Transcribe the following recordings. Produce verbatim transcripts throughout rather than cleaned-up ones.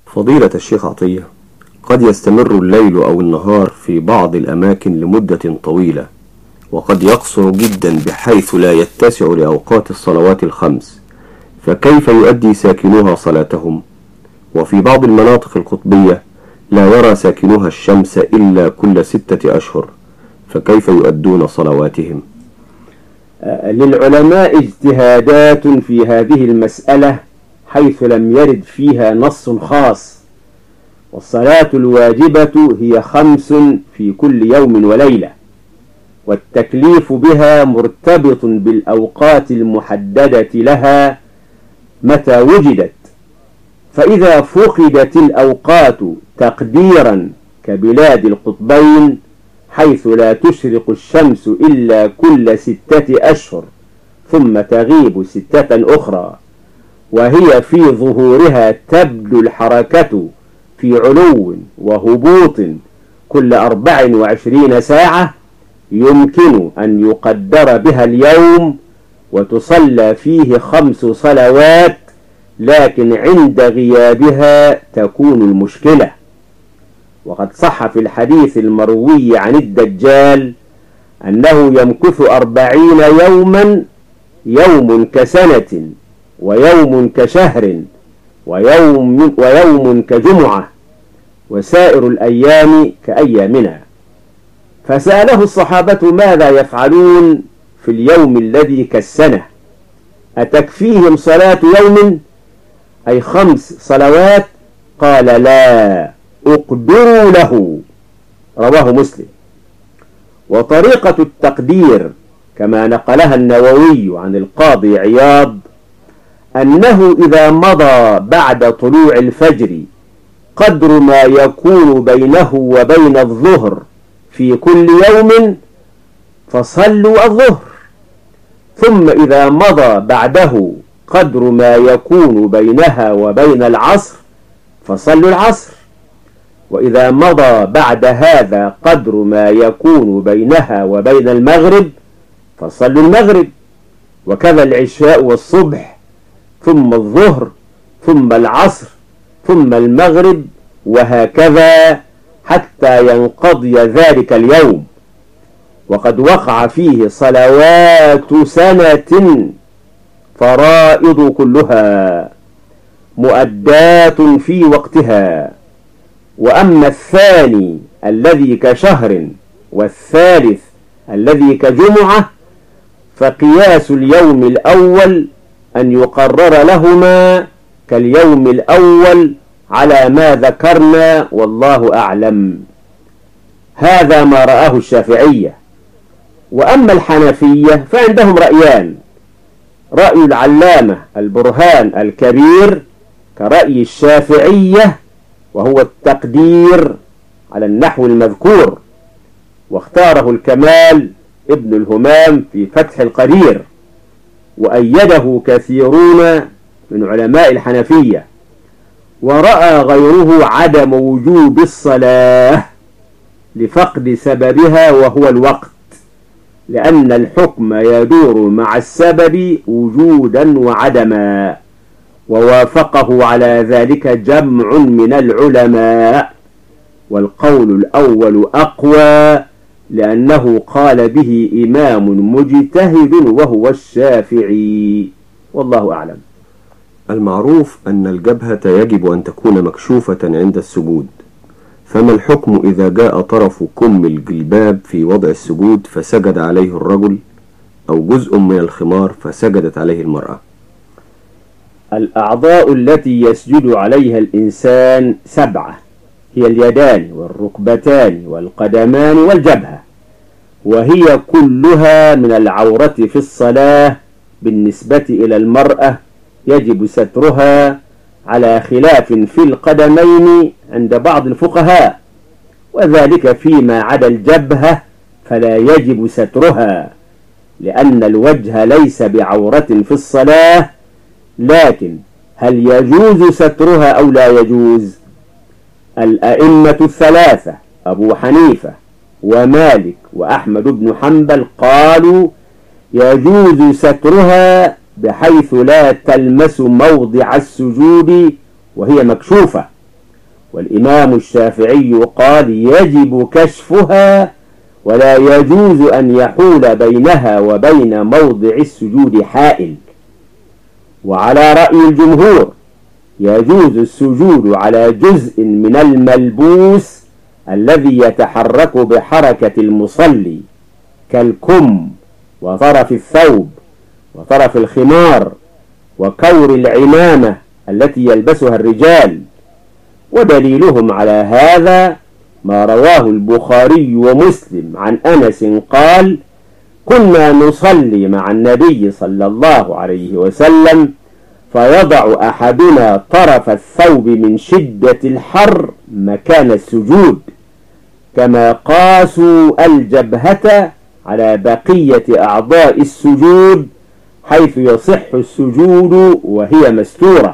فضيلة الشيخ عطية، قد يستمر الليل أو النهار في بعض الأماكن لمدة طويلة، وقد يقصر جدا بحيث لا يتسع لأوقات الصلوات الخمس، فكيف يؤدي ساكنوها صلاتهم؟ وفي بعض المناطق القطبية لا يرى ساكنوها الشمس إلا كل ستة أشهر، فكيف يؤدون صلواتهم؟ للعلماء اجتهادات في هذه المسألة حيث لم يرد فيها نص خاص، والصلاة الواجبة هي خمس في كل يوم وليلة، والتكليف بها مرتبط بالأوقات المحددة لها متى وجدت، فإذا فقدت الأوقات تقديرا كبلاد القطبين حيث لا تشرق الشمس إلا كل ستة أشهر ثم تغيب ستة أخرى، وهي في ظهورها تبدو الحركة في علو وهبوط كل أربع وعشرين ساعة، يمكن أن يقدر بها اليوم وتصلى فيه خمس صلوات، لكن عند غيابها تكون المشكلة. وقد صح في الحديث المروي عن الدجال أنه يمكث أربعين يوما، يوم كسنة ويوم كشهر ويوم, ويوم كجمعة وسائر الأيام كأيامنا. فسأله الصحابة ماذا يفعلون في اليوم الذي كالسنة؟ أتكفيهم صلاة يوم أي خمس صلوات؟ قال لا، اقدروا له، رواه مسلم. وطريقة التقدير كما نقلها النووي عن القاضي عياض أنه إذا مضى بعد طلوع الفجر قدر ما يكون بينه وبين الظهر في كل يوم فصلوا الظهر، ثم إذا مضى بعده قدر ما يكون بينها وبين العصر فصلوا العصر، وإذا مضى بعد هذا قدر ما يكون بينها وبين المغرب فصلوا المغرب، وكذا العشاء والصبح، ثم الظهر، ثم العصر، ثم المغرب، وهكذا حتى ينقضي ذلك اليوم. وقد وقع فيه صلوات سنة فرائض كلها مؤدات في وقتها. وأما الثاني الذي كشهر والثالث الذي كجمعة فقياس اليوم الأول أن يقرر لهما كاليوم الأول على ما ذكرنا، والله أعلم. هذا ما رآه الشافعية. وأما الحنفية فعندهم رأيان: رأي العلامة البرهان الكبير كرأي الشافعية، وهو التقدير على النحو المذكور، واختاره الكمال ابن الهمام في فتح القدير، وأيده كثيرون من علماء الحنفية. ورأى غيره عدم وجوب الصلاة لفقد سببها وهو الوقت، لأن الحكم يدور مع السبب وجودا وعدما، ووافقه على ذلك جمع من العلماء، والقول الأول أقوى لأنه قال به إمام مجتهد وهو الشافعي، والله أعلم. المعروف أن الجبهة يجب أن تكون مكشوفة عند السجود، فما الحكم إذا جاء طرف كم الجلباب في وضع السجود فسجد عليه الرجل، أو جزء من الخمار فسجدت عليه المرأة؟ الأعضاء التي يسجد عليها الإنسان سبعة، هي اليدان والركبتان والقدمان والجبهة، وهي كلها من العورة في الصلاة بالنسبة إلى المرأة، يجب سترها على خلاف في القدمين عند بعض الفقهاء، وذلك فيما عدا الجبهة فلا يجب سترها، لأن الوجه ليس بعورة في الصلاة. لكن هل يجوز سترها أو لا يجوز؟ الأئمة الثلاثة أبو حنيفة ومالك وأحمد بن حنبل قالوا يجوز سترها بحيث لا تلمس موضع السجود وهي مكشوفة، والإمام الشافعي قال يجب كشفها ولا يجوز أن يحول بينها وبين موضع السجود حائل. وعلى رأي الجمهور يجوز السجود على جزء من الملبوس الذي يتحرك بحركة المصلي كالكم وطرف الثوب وطرف الخمار وكور العمامة التي يلبسها الرجال. ودليلهم على هذا ما رواه البخاري ومسلم عن أنس قال: كنا نصلي مع النبي صلى الله عليه وسلم فيضع أحدنا طرف الثوب من شدة الحر مكان السجود، كما قاسوا الجبهة على بقية أعضاء السجود حيث يصح السجود وهي مستورة.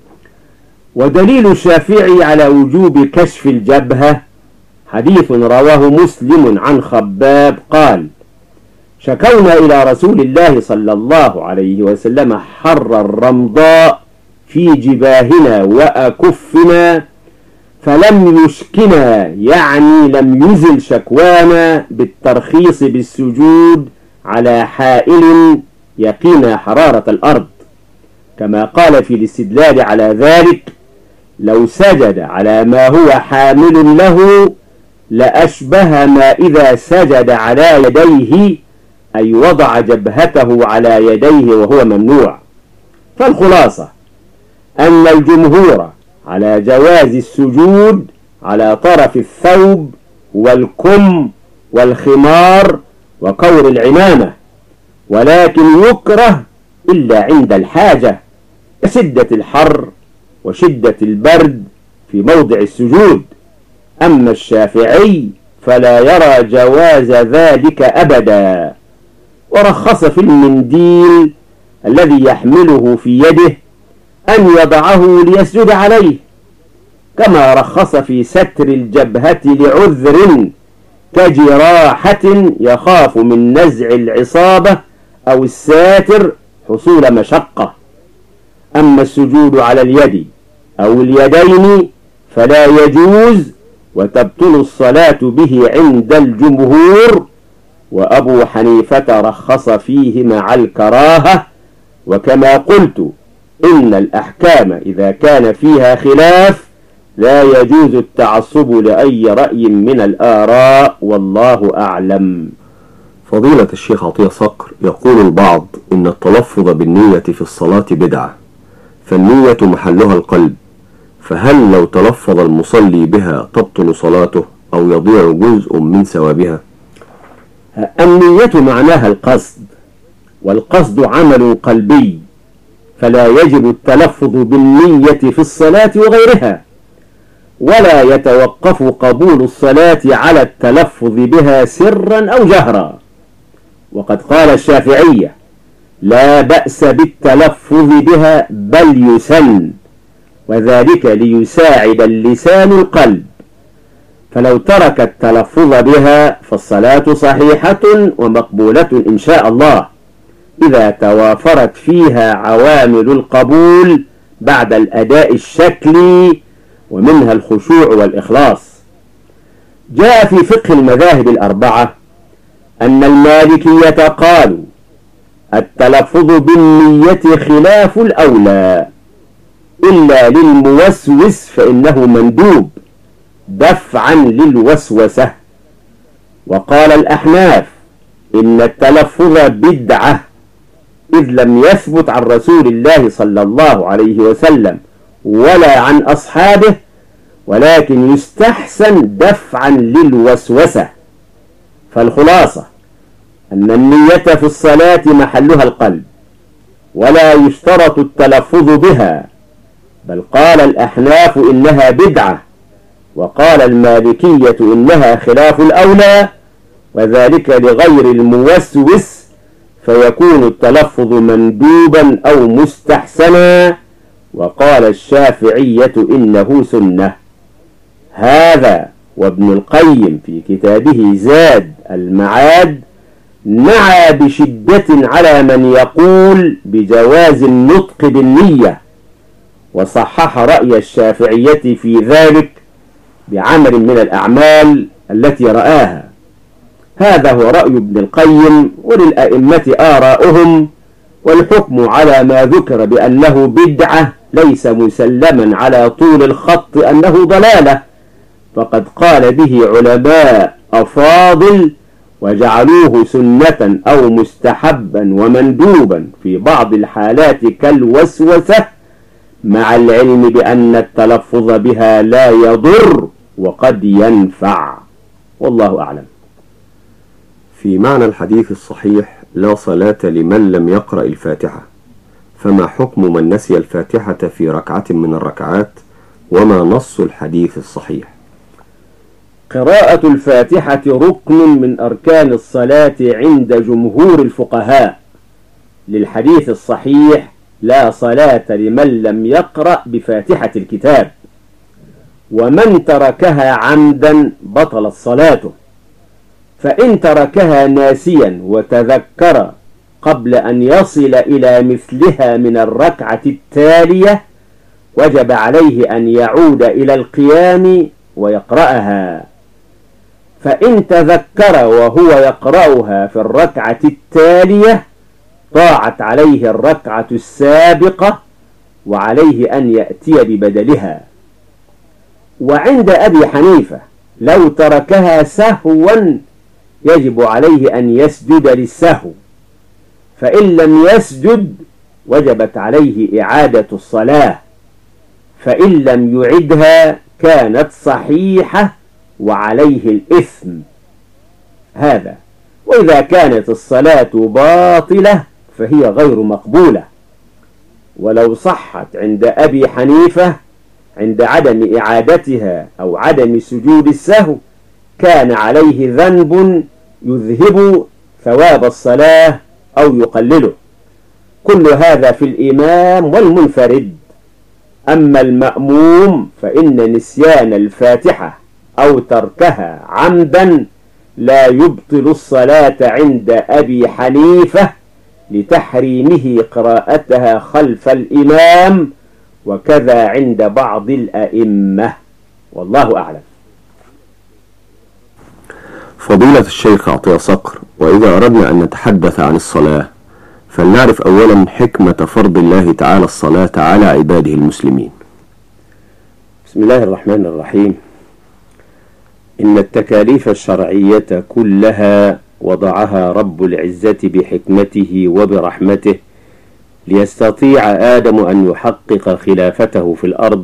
ودليل الشافعي على وجوب كشف الجبهة حديث رواه مسلم عن خباب قال: شكونا إلى رسول الله صلى الله عليه وسلم حر الرمضاء في جباهنا وأكفنا فلم يشكنا، يعني لم يزل شكوانا بالترخيص بالسجود على حائل يقينا حرارة الأرض، كما قال في الاستدلال على ذلك: لو سجد على ما هو حامل له لأشبه ما إذا سجد على يديه، أي وضع جبهته على يديه وهو ممنوع. فالخلاصة أن الجمهور على جواز السجود على طرف الثوب والكم والخمار وكور العمامة، ولكن يكره إلا عند الحاجة كشدة الحر وشدة البرد في موضع السجود. أما الشافعي فلا يرى جواز ذلك أبدا، ورخص في المنديل الذي يحمله في يده أن يضعه ليسجد عليه، كما رخص في ستر الجبهة لعذر كجراحة يخاف من نزع العصابة أو الساتر حصول مشقة. أما السجود على اليد أو اليدين فلا يجوز، وتبطل الصلاة به عند الجمهور، وأبو حنيفة رخص فيه مع الكراهة. وكما قلت إن الأحكام إذا كان فيها خلاف لا يجوز التعصب لأي رأي من الآراء، والله أعلم. فضيلة الشيخ عطية صقر، يقول البعض إن التلفظ بالنية في الصلاة بدعة، فالنية محلها القلب، فهل لو تلفظ المصلي بها تبطل صلاته أو يضيع جزء من ثوابها؟ النية معناها القصد، والقصد عمل قلبي، فلا يجب التلفظ بالنية في الصلاة وغيرها، ولا يتوقف قبول الصلاة على التلفظ بها سرا أو جهرا. وقد قال الشافعية: لا بأس بالتلفظ بها بل يسن، وذلك ليساعد اللسان القلب، فلو ترك التلفظ بها فالصلاة صحيحة ومقبولة إن شاء الله، إذا توافرت فيها عوامل القبول بعد الأداء الشكلي، ومنها الخشوع والإخلاص. جاء في فقه المذاهب الأربعة أن المالكية قالوا: التلفظ بالنية خلاف الأولى، إلا للموسوس فإنه مندوب دفعا للوسوسة. وقال الأحناف: إن التلفظ بدعة، إذ لم يثبت عن رسول الله صلى الله عليه وسلم ولا عن أصحابه، ولكن يستحسن دفعا للوسوسة. فالخلاصة أن النية في الصلاة محلها القلب، ولا يشترط التلفظ بها، بل قال الأحناف إنها بدعة، وقال المالكية إنها خلاف الأولى، وذلك لغير الموسوس، فيكون التلفظ مندوبا أو مستحسنا. وقال الشافعية إنه سنة. هذا وابن القيم في كتابه زاد المعاد نعى بشدة على من يقول بجواز النطق بالنية، وصحح رأي الشافعية في ذلك بعمل من الأعمال التي رآها. هذا هو رأي ابن القيم، وللأئمة آراؤهم، والحكم على ما ذكر بأنه بدعة ليس مسلما على طول الخط أنه ضلالة، فقد قال به علماء أفاضل وجعلوه سنة أو مستحبا ومندوبا في بعض الحالات كالوسوسة، مع العلم بأن التلفظ بها لا يضر وقد ينفع، والله أعلم. في معنى الحديث الصحيح لا صلاة لمن لم يقرأ الفاتحة، فما حكم من نسي الفاتحة في ركعة من الركعات، وما نص الحديث الصحيح؟ قراءة الفاتحة ركن من أركان الصلاة عند جمهور الفقهاء، للحديث الصحيح لا صلاة لمن لم يقرأ بفاتحة الكتاب، ومن تركها عمدا بطلت صلاته، فإن تركها ناسيا وتذكر قبل أن يصل إلى مثلها من الركعة التالية وجب عليه أن يعود إلى القيام ويقرأها، فإن تذكر وهو يقرأها في الركعة التالية ضاعت عليه الركعة السابقة وعليه أن يأتي ببدلها. وعند أبي حنيفة لو تركها سهوا يجب عليه أن يسجد للسهو، فإن لم يسجد وجبت عليه إعادة الصلاة، فإن لم يعدها كانت صحيحة وعليه الإثم. هذا وإذا كانت الصلاة باطلة فهي غير مقبولة. ولو صحت عند أبي حنيفة عند عدم إعادتها أو عدم سجود السهو كان عليه ذنب يذهب ثواب الصلاة أو يقلله. كل هذا في الإمام والمنفرد. أما المأموم فإن نسيان الفاتحة أو تركها عمدا لا يبطل الصلاة عند أبي حنيفة لتحريمه قراءتها خلف الإمام، وكذا عند بعض الأئمة، والله أعلم. فضيلة الشيخ عطية صقر، وإذا أردنا أن نتحدث عن الصلاة فلنعرف أولا حكمة فرض الله تعالى الصلاة على عباده المسلمين. بسم الله الرحمن الرحيم. إن التكاليف الشرعية كلها وضعها رب العزة بحكمته وبرحمته ليستطيع آدم أن يحقق خلافته في الأرض،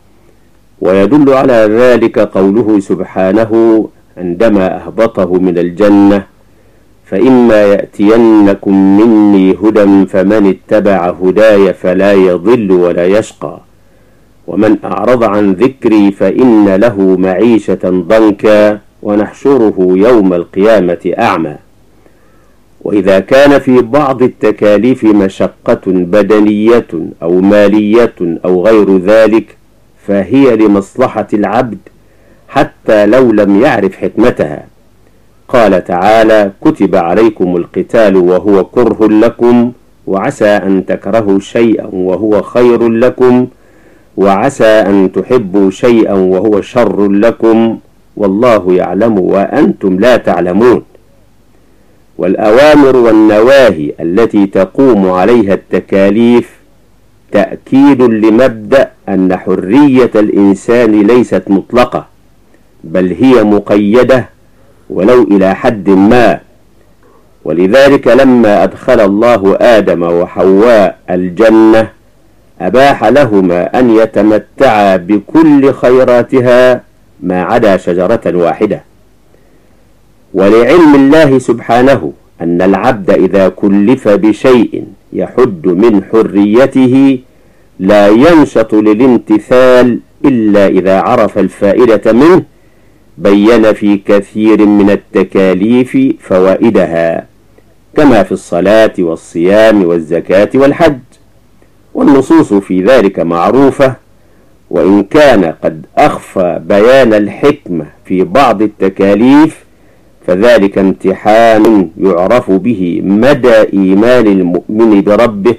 ويدل على ذلك قوله سبحانه عندما أهبطه من الجنة: فإما يأتينكم مني هدى فمن اتبع هداي فلا يضل ولا يشقى، ومن أعرض عن ذكري فإن له معيشة ضنكا ونحشره يوم القيامة أعمى. وإذا كان في بعض التكاليف مشقة بدنية أو مالية أو غير ذلك فهي لمصلحة العبد حتى لو لم يعرف حكمتها. قال تعالى: كتب عليكم القتال وهو كره لكم وعسى أن تكرهوا شيئا وهو خير لكم وعسى أن تحبوا شيئا وهو شر لكم والله يعلم وأنتم لا تعلمون. والأوامر والنواهي التي تقوم عليها التكاليف تأكيد لمبدأ أن حرية الإنسان ليست مطلقة، بل هي مقيدة ولو إلى حد ما. ولذلك لما أدخل الله آدم وحواء الجنة أباح لهما أن يتمتعا بكل خيراتها ما عدا شجرة واحدة. ولعلم الله سبحانه أن العبد إذا كلف بشيء يحد من حريته لا ينشط للامتثال إلا إذا عرف الفائدة منه، بين في كثير من التكاليف فوائدها كما في الصلاة والصيام والزكاة والحج، والنصوص في ذلك معروفة، وإن كان قد أخفى بيان الحكمة في بعض التكاليف فذلك امتحان يعرف به مدى إيمان المؤمن بربه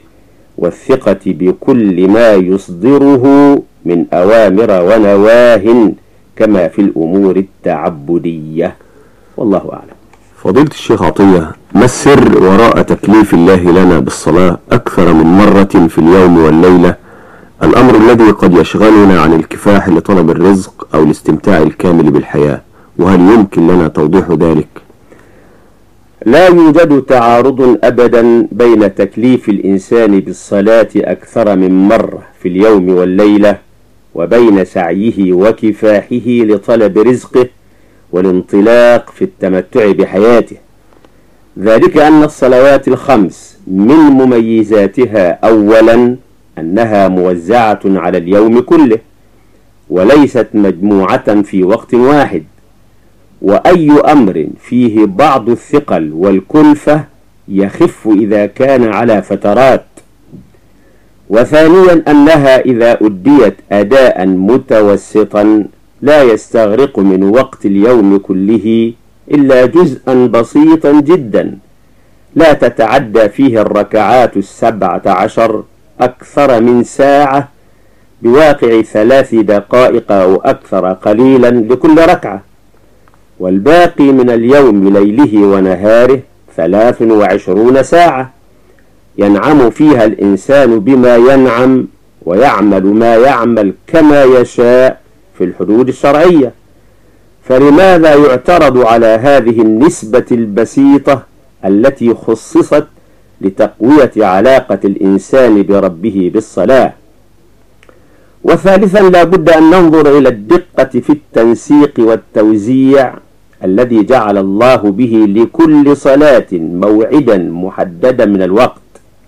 والثقة بكل ما يصدره من أوامر ونواه كما في الأمور التعبدية، والله أعلم. فضيلة الشيخ عطية، ما السر وراء تكليف الله لنا بالصلاة أكثر من مرة في اليوم والليلة، الأمر الذي قد يشغلنا عن الكفاح لطلب الرزق أو الاستمتاع الكامل بالحياة؟ وهل يمكن لنا توضيح ذلك؟ لا يوجد تعارض أبدا بين تكليف الإنسان بالصلاة أكثر من مرة في اليوم والليلة وبين سعيه وكفاحه لطلب رزقه والانطلاق في التمتع بحياته. ذلك أن الصلوات الخمس من مميزاتها أولا أنها موزعة على اليوم كله وليست مجموعة في وقت واحد، وأي أمر فيه بعض الثقل والكلفة يخف إذا كان على فترات. وثانيا أنها إذا أديت أداء متوسطا لا يستغرق من وقت اليوم كله إلا جزءا بسيطا جدا، لا تتعدى فيه الركعات السبعة عشر أكثر من ساعة، بواقع ثلاث دقائق أو أكثر قليلا لكل ركعة، والباقي من اليوم ليله ونهاره ثلاث وعشرون ساعة ينعم فيها الإنسان بما ينعم ويعمل ما يعمل كما يشاء في الحدود الشرعية. فلماذا يعترض على هذه النسبة البسيطة التي خصصت لتقوية علاقة الإنسان بربه بالصلاة؟ وثالثا لا بد أن ننظر إلى الدقة في التنسيق والتوزيع الذي جعل الله به لكل صلاة موعدا محددا من الوقت.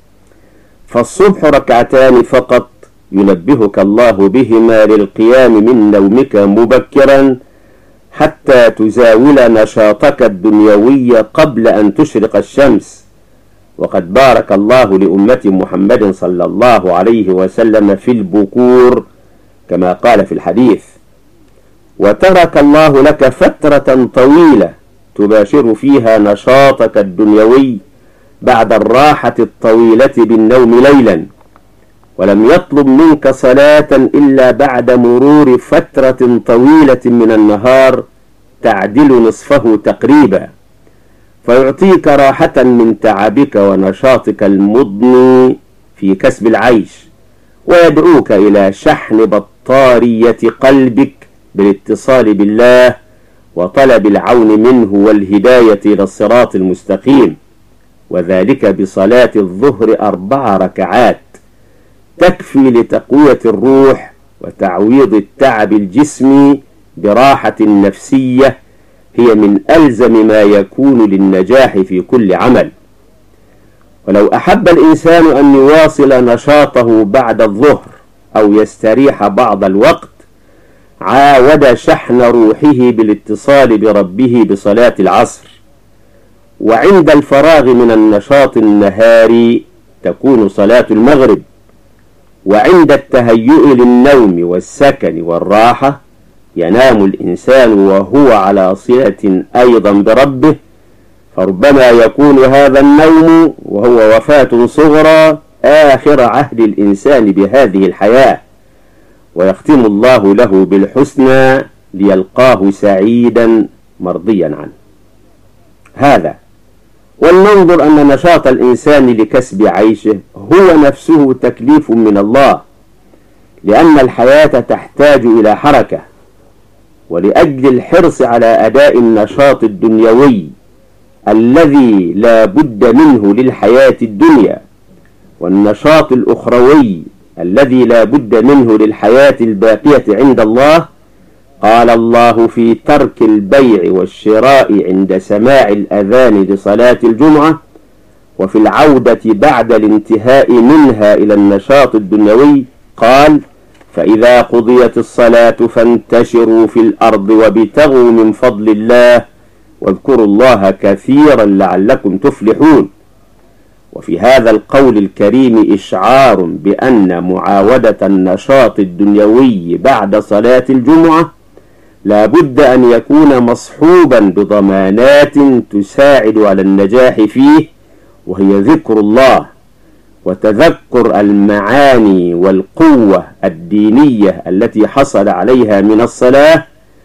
فالصبح ركعتان فقط ينبهك الله بهما للقيام من نومك مبكرا حتى تزاول نشاطك الدنيوي قبل أن تشرق الشمس، وقد بارك الله لأمة محمد صلى الله عليه وسلم في البكور كما قال في الحديث: وترك الله لك فترة طويلة تباشر فيها نشاطك الدنيوي بعد الراحة الطويلة بالنوم ليلا، ولم يطلب منك صلاة إلا بعد مرور فترة طويلة من النهار تعدل نصفه تقريبا، فيعطيك راحة من تعبك ونشاطك المضني في كسب العيش، ويدعوك إلى شحن بطارية قلبك بالاتصال بالله وطلب العون منه والهداية إلى الصراط المستقيم، وذلك بصلاة الظهر أربع ركعات تكفي لتقوية الروح وتعويض التعب الجسمي براحة نفسية هي من ألزم ما يكون للنجاح في كل عمل. ولو أحب الإنسان أن يواصل نشاطه بعد الظهر أو يستريح بعض الوقت عاود شحن روحه بالاتصال بربه بصلاة العصر، وعند الفراغ من النشاط النهاري تكون صلاة المغرب، وعند التهيؤ للنوم والسكن والراحة ينام الإنسان وهو على صلة أيضا بربه، فربما يكون هذا النوم وهو وفاة صغرى آخر عهد الإنسان بهذه الحياة، ويختم الله له بالحسنى ليلقاه سعيدا مرضيا عنه. هذا ولننظر أن نشاط الإنسان لكسب عيشه هو نفسه تكليف من الله، لأن الحياة تحتاج إلى حركة، ولأجل الحرص على أداء النشاط الدنيوي الذي لا بد منه للحياة الدنيا، والنشاط الأخروي الذي لا بد منه للحياة الباقية عند الله، قال الله في ترك البيع والشراء عند سماع الأذان لصلاة الجمعة، وفي العودة بعد الانتهاء منها إلى النشاط الدنيوي قال: فإذا قضيت الصلاة فانتشروا في الأرض وابتغوا من فضل الله واذكروا الله كثيرا لعلكم تفلحون. وفي هذا القول الكريم إشعار بأن معاودة النشاط الدنيوي بعد صلاة الجمعة لا بد أن يكون مصحوبا بضمانات تساعد على النجاح فيه، وهي ذكر الله وتذكر المعاني والقوة الدينية التي حصل عليها من الصلاة،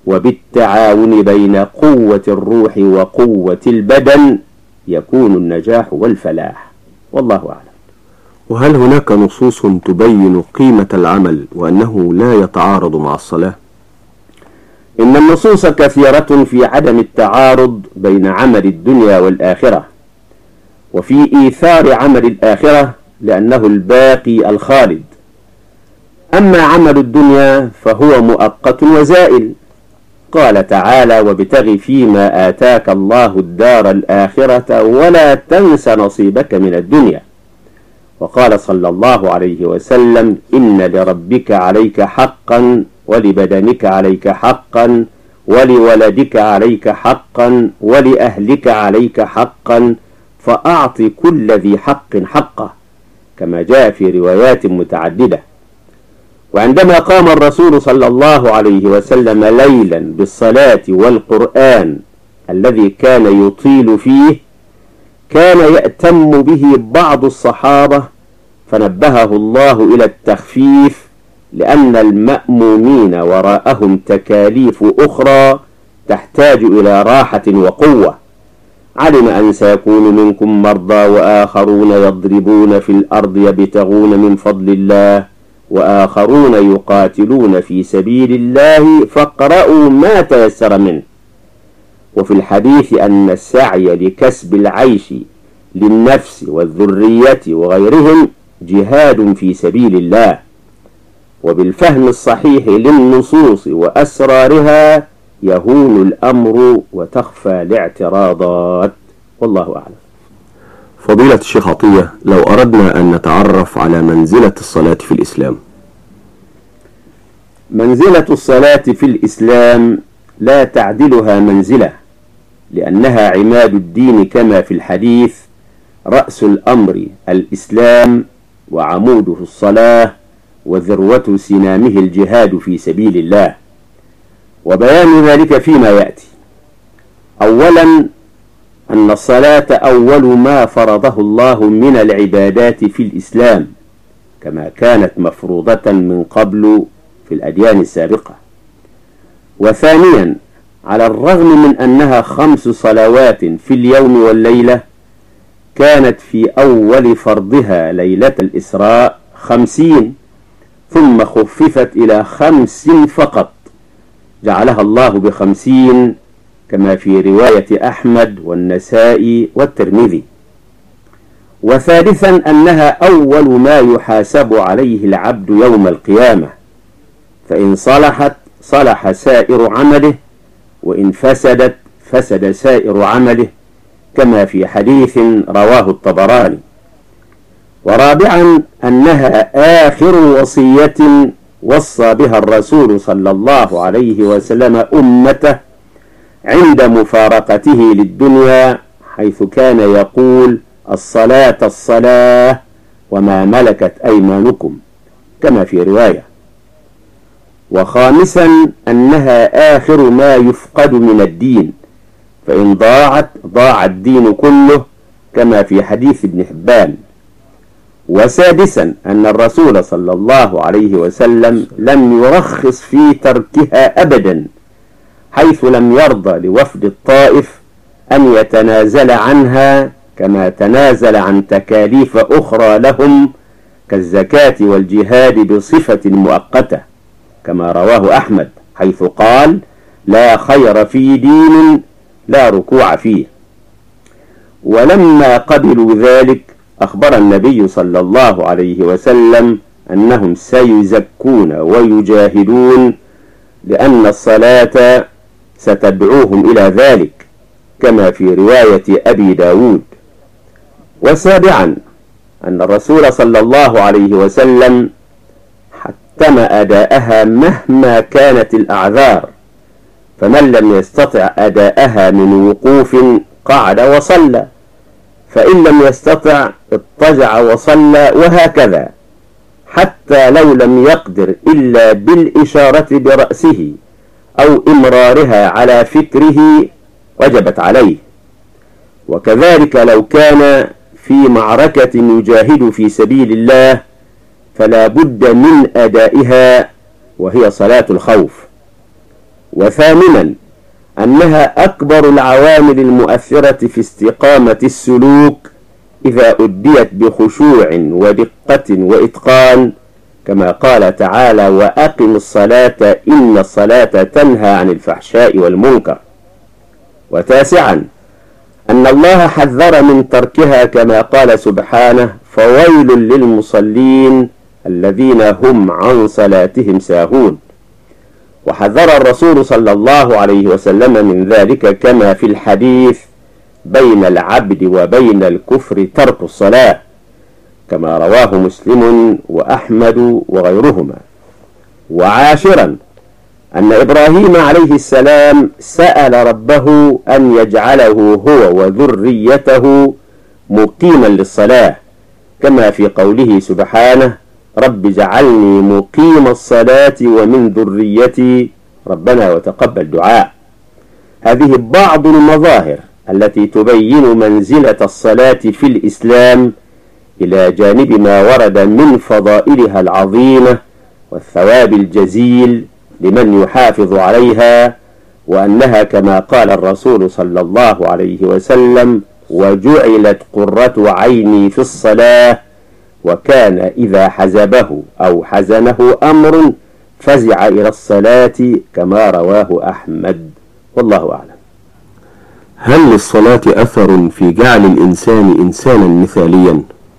وبالتعاون بين قوة الروح وقوة البدن يكون النجاح والفلاح، والله أعلم. وهل هناك نصوص تبين قيمة العمل وأنه لا يتعارض مع الصلاة؟ إن النصوص كثيرة في عدم التعارض بين عمل الدنيا والآخرة، وفي إيثار عمل الآخرة لأنه الباقي الخالد. أما عمل الدنيا فهو مؤقت وزائل، قال تعالى: وابتغ فيما آتاك الله الدار الآخرة ولا تنس نصيبك من الدنيا. وقال صلى الله عليه وسلم: إن لربك عليك حقا، ولبدنك عليك حقا، ولولدك عليك حقا، ولأهلك عليك حقا، فأعط كل ذي حق حقه، كما جاء في روايات متعددة. وعندما قام الرسول صلى الله عليه وسلم ليلا بالصلاة والقرآن الذي كان يطيل فيه، كان يأتم به بعض الصحابة، فنبهه الله إلى التخفيف، لأن المأمومين وراءهم تكاليف أخرى تحتاج إلى راحة وقوة. علم أن سيكون منكم مرضى وآخرون يضربون في الأرض يبتغون من فضل الله، وآخرون يقاتلون في سبيل الله، فاقرأوا ما تيسر منه. وفي الحديث أن السعي لكسب العيش للنفس والذرية وغيرهم جهاد في سبيل الله. وبالفهم الصحيح للنصوص وأسرارها يهون الأمر وتخفى الاعتراضات، والله أعلم. فضيلة الشيخ عطية، لو أردنا أن نتعرف على منزلة الصلاة في الإسلام. منزلة الصلاة في الإسلام لا تعدلها منزلة، لأنها عماد الدين، كما في الحديث: رأس الأمر الإسلام، وعموده الصلاة، وذروة سنامه الجهاد في سبيل الله. وبيان ذلك فيما يأتي. أولا، أن الصلاة أول ما فرضه الله من العبادات في الإسلام، كما كانت مفروضة من قبل في الأديان السابقة. وثانيا، على الرغم من أنها خمس صلوات في اليوم والليلة، كانت في أول فرضها ليلة الإسراء خمسين، ثم خففت إلى خمس فقط، جعلها الله بخمسين، كما في رواية أحمد والنسائي والترمذي. وثالثا، أنها أول ما يحاسب عليه العبد يوم القيامة، فإن صلحت صلح سائر عمله، وإن فسدت فسد سائر عمله، كما في حديث رواه الطبراني. ورابعا، أنها آخر وصية وصى بها الرسول صلى الله عليه وسلم أمته عند مفارقته للدنيا، حيث كان يقول: الصلاة الصلاة وما ملكت أيمانكم، كما في رواية. وخامسا، أنها آخر ما يفقد من الدين، فإن ضاعت ضاع الدين كله، كما في حديث ابن حبان. وسادسا، أن الرسول صلى الله عليه وسلم لم يرخص في تركها أبدا، حيث لم يرضى لوفد الطائف أن يتنازل عنها، كما تنازل عن تكاليف أخرى لهم كالزكاة والجهاد بصفة مؤقتة، كما رواه أحمد، حيث قال: لا خير في دين لا ركوع فيه. ولما قبلوا ذلك أخبر النبي صلى الله عليه وسلم أنهم سيزكون ويجاهدون، لأن الصلاة ستدعوهم إلى ذلك، كما في رواية أبي داود. وسابعا، أن الرسول صلى الله عليه وسلم حتم أداءها مهما كانت الأعذار، فمن لم يستطع أداءها من وقوف قعد وصلى، فإن لم يستطع اضطجع وصلى، وهكذا، حتى لو لم يقدر إلا بالإشارة برأسه أو إمرارها على فكره وجبت عليه. وكذلك لو كان في معركة يجاهد في سبيل الله، فلا بد من أدائها، وهي صلاة الخوف. وثامنا أنها أكبر العوامل المؤثرة في استقامة السلوك إذا أديت بخشوع ودقة وإتقان، كما قال تعالى: وأقم الصلاة إن الصلاة تنهى عن الفحشاء والمنكر. وتاسعا أن الله حذر من تركها، كما قال سبحانه: فويل للمصلين الذين هم عن صلاتهم ساهون. وحذر الرسول صلى الله عليه وسلم من ذلك، كما في الحديث: بين العبد وبين الكفر ترك الصلاة، كما رواه مسلم وأحمد وغيرهما. وعاشرا أن إبراهيم عليه السلام سأل ربه أن يجعله هو وذريته مقيما للصلاة، كما في قوله سبحانه: رب اجعلني مقيم الصلاة ومن ذريتي ربنا وتقبل دعاء. هذه بعض المظاهر التي تبين منزلة الصلاة في الإسلام، إلى جانب ما ورد من فضائلها العظيمة والثواب الجزيل لمن يحافظ عليها، وأنها كما قال الرسول صلى الله عليه وسلم: وجعلت قرة عيني في الصلاة. وكان إذا حزبه أو حزنه أمر فزع إلى الصلاة، كما رواه أحمد، والله أعلم. هل للصلاة أثر في جعل الإنسان إنسانا مثاليا؟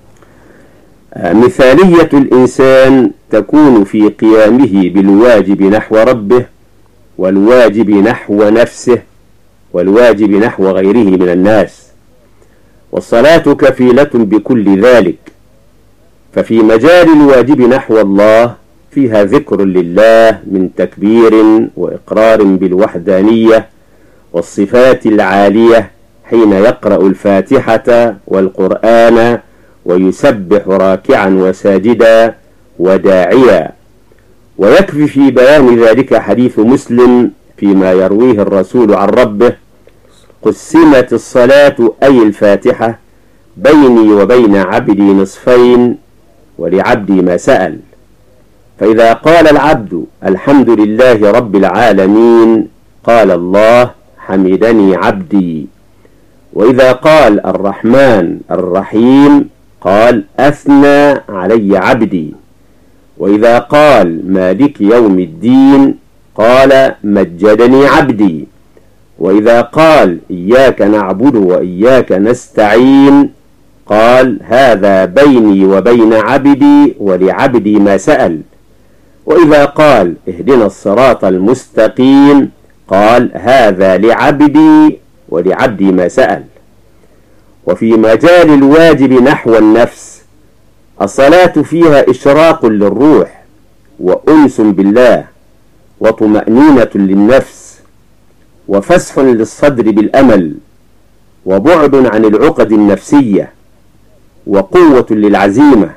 مثالية الإنسان تكون في قيامه بالواجب نحو ربه، والواجب نحو نفسه، والواجب نحو غيره من الناس، والصلاة كفيلة بكل ذلك. ففي مجال الواجب نحو الله فيها ذكر لله من تكبير وإقرار بالوحدانية والصفات العالية حين يقرأ الفاتحة والقرآن ويسبح راكعا وساجدا وداعيا. ويكفي في بيان ذلك حديث مسلم فيما يرويه الرسول عن ربه: قسمت الصلاة أي الفاتحة بيني وبين عبدي نصفين ولعبدي ما سأل. فإذا قال العبد الحمد لله رب العالمين قال الله: حمدني عبدي. وإذا قال الرحمن الرحيم قال: أثنى علي عبدي. وإذا قال مالك يوم الدين قال: مجدني عبدي. وإذا قال إياك نعبد وإياك نستعين قال: هذا بيني وبين عبدي ولعبدي ما سأل. وإذا قال اهدنا الصراط المستقيم قال: هذا لعبدي ولعبدي ما سأل. وفي مجال الواجب نحو النفس، الصلاة فيها إشراق للروح وأنس بالله وطمأنينة للنفس وفسح للصدر بالأمل وبعد عن العقد النفسية وقوة للعزيمة.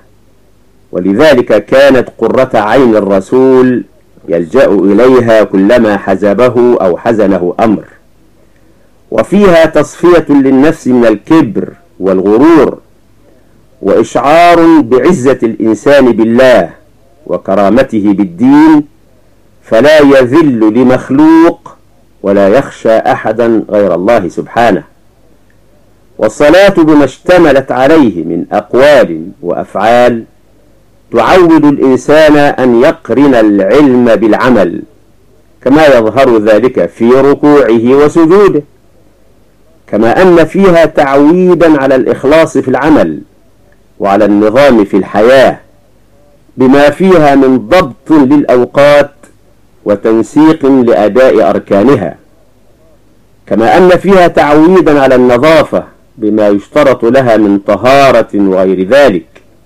ولذلك كانت قرة عين الرسول يلجأ إليها كلما حزبه أو حزنه أمر. وفيها تصفية للنفس من الكبر والغرور، وإشعار بعزة الإنسان بالله وكرامته بالدين، فلا يذل لمخلوق ولا يخشى أحدا غير الله سبحانه. والصلاة بما اشتملت عليه من أقوال وأفعال تعود الإنسان أن يقرن العلم بالعمل، كما يظهر ذلك في ركوعه وسجوده، كما أن فيها تعويدا على الإخلاص في العمل وعلى النظام في الحياة، بما فيها من ضبط للأوقات وتنسيق لأداء أركانها، كما أن فيها تعويدا على النظافة بما يشترط لها من طهارة وغير ذلك.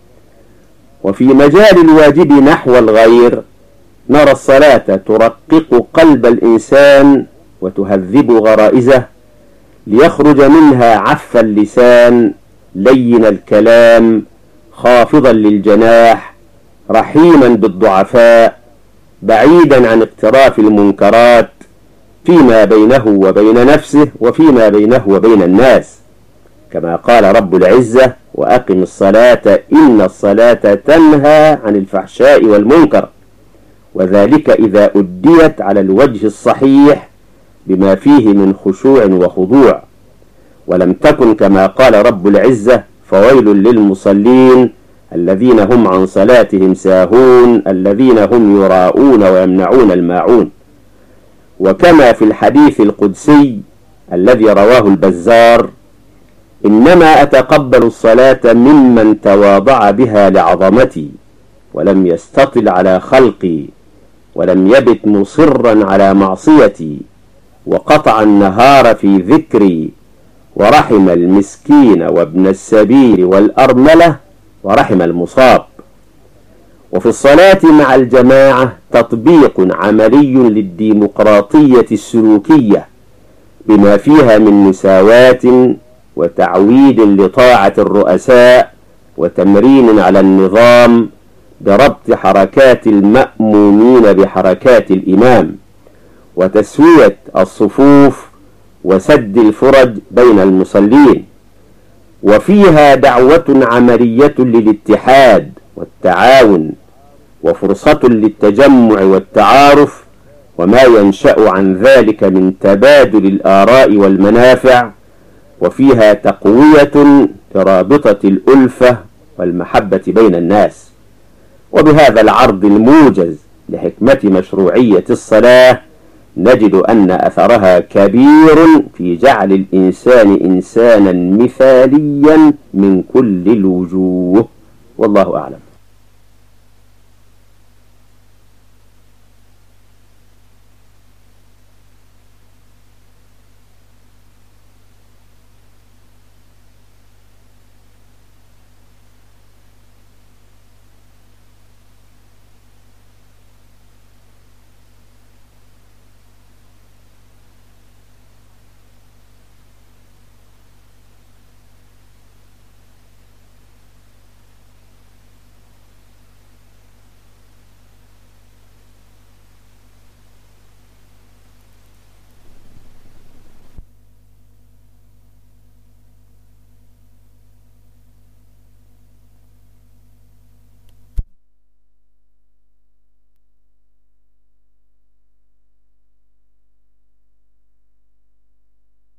وفي مجال الواجب نحو الغير نرى الصلاة ترقق قلب الإنسان وتهذب غرائزه، ليخرج منها عف اللسان لين الكلام خافضا للجناح رحيما بالضعفاء بعيدا عن اقتراف المنكرات فيما بينه وبين نفسه وفيما بينه وبين الناس، كما قال رب العزة: وأقم الصلاة إن الصلاة تنهى عن الفحشاء والمنكر. وذلك إذا أديت على الوجه الصحيح بما فيه من خشوع وخضوع، ولم تكن كما قال رب العزة: فويل للمصلين الذين هم عن صلاتهم ساهون الذين هم يراءون ويمنعون الماعون. وكما في الحديث القدسي الذي رواه البزار: إنما أتقبل الصلاة ممن تواضع بها لعظمتي ولم يستطل على خلقي ولم يبت مصرا على معصيتي وقطع النهار في ذكري ورحم المسكين وابن السبيل والأرملة ورحم المصاب. وفي الصلاة مع الجماعة تطبيق عملي للديمقراطية السلوكية بما فيها من مساواة وتعويد لطاعة الرؤساء وتمرين على النظام بربط حركات المأمومين بحركات الإمام وتسوية الصفوف وسد الفرج بين المصلين. وفيها دعوة عملية للاتحاد والتعاون وفرصة للتجمع والتعارف وما ينشأ عن ذلك من تبادل الآراء والمنافع، وفيها تقوية لرابطة الألفة والمحبة بين الناس. وبهذا العرض الموجز لحكمة مشروعية الصلاة نجد أن أثرها كبير في جعل الإنسان إنسانا مثاليا من كل الوجوه، والله أعلم.